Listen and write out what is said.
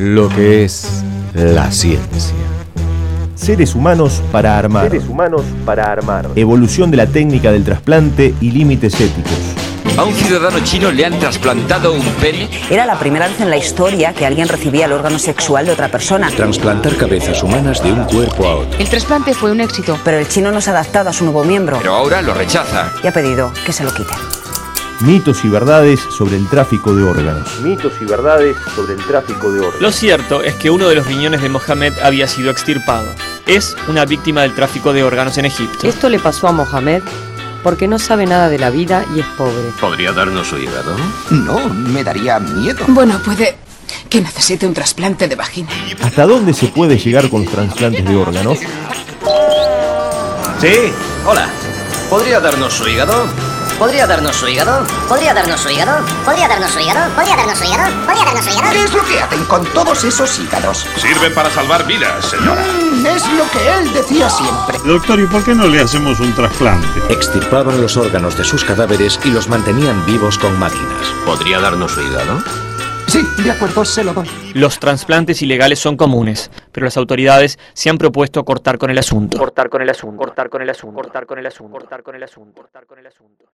lo que es la ciencia. Seres humanos para armar. Seres humanos para armar. Evolución de la técnica del trasplante y límites éticos. ¿A un ciudadano chino le han trasplantado un pene? Era la primera vez en la historia que alguien recibía el órgano sexual de otra persona. Transplantar cabezas humanas de un cuerpo a otro. El trasplante fue un éxito. Pero el chino no se ha adaptado a su nuevo miembro. Pero ahora lo rechaza. Y ha pedido que se lo quiten. Mitos y verdades sobre el tráfico de órganos. Mitos y verdades sobre el tráfico de órganos. Lo cierto es que uno de los riñones de Mohamed había sido extirpado. Es una víctima del tráfico de órganos en Egipto. Esto le pasó a Mohamed porque no sabe nada de la vida y es pobre. ¿Podría darnos su hígado? No, me daría miedo. Bueno, puede que necesite un trasplante de vagina. ¿Hasta dónde se puede llegar con los trasplantes de órganos? Sí, hola. ¿Podría darnos su hígado? ¿Podría darnos su hígado? ¿Podría darnos su hígado? ¿Podría darnos su hígado? ¿Podría darnos su hígado? ¿Podría darnos su hígado? ¿Qué es lo que hacen con todos esos hígados? Sirven para salvar vidas, señora. Es lo que él decía siempre. Doctor, ¿y por qué no le hacemos un trasplante? Extirpaban los órganos de sus cadáveres y los mantenían vivos con máquinas. ¿Podría darnos su hígado? Sí, de acuerdo, se lo doy. Los trasplantes ilegales son comunes, pero las autoridades se han propuesto cortar con el asunto. Cortar con el asunto. Cortar con el asunto. Cortar con el asunto. Cortar con el asunto. Cortar con el asunto.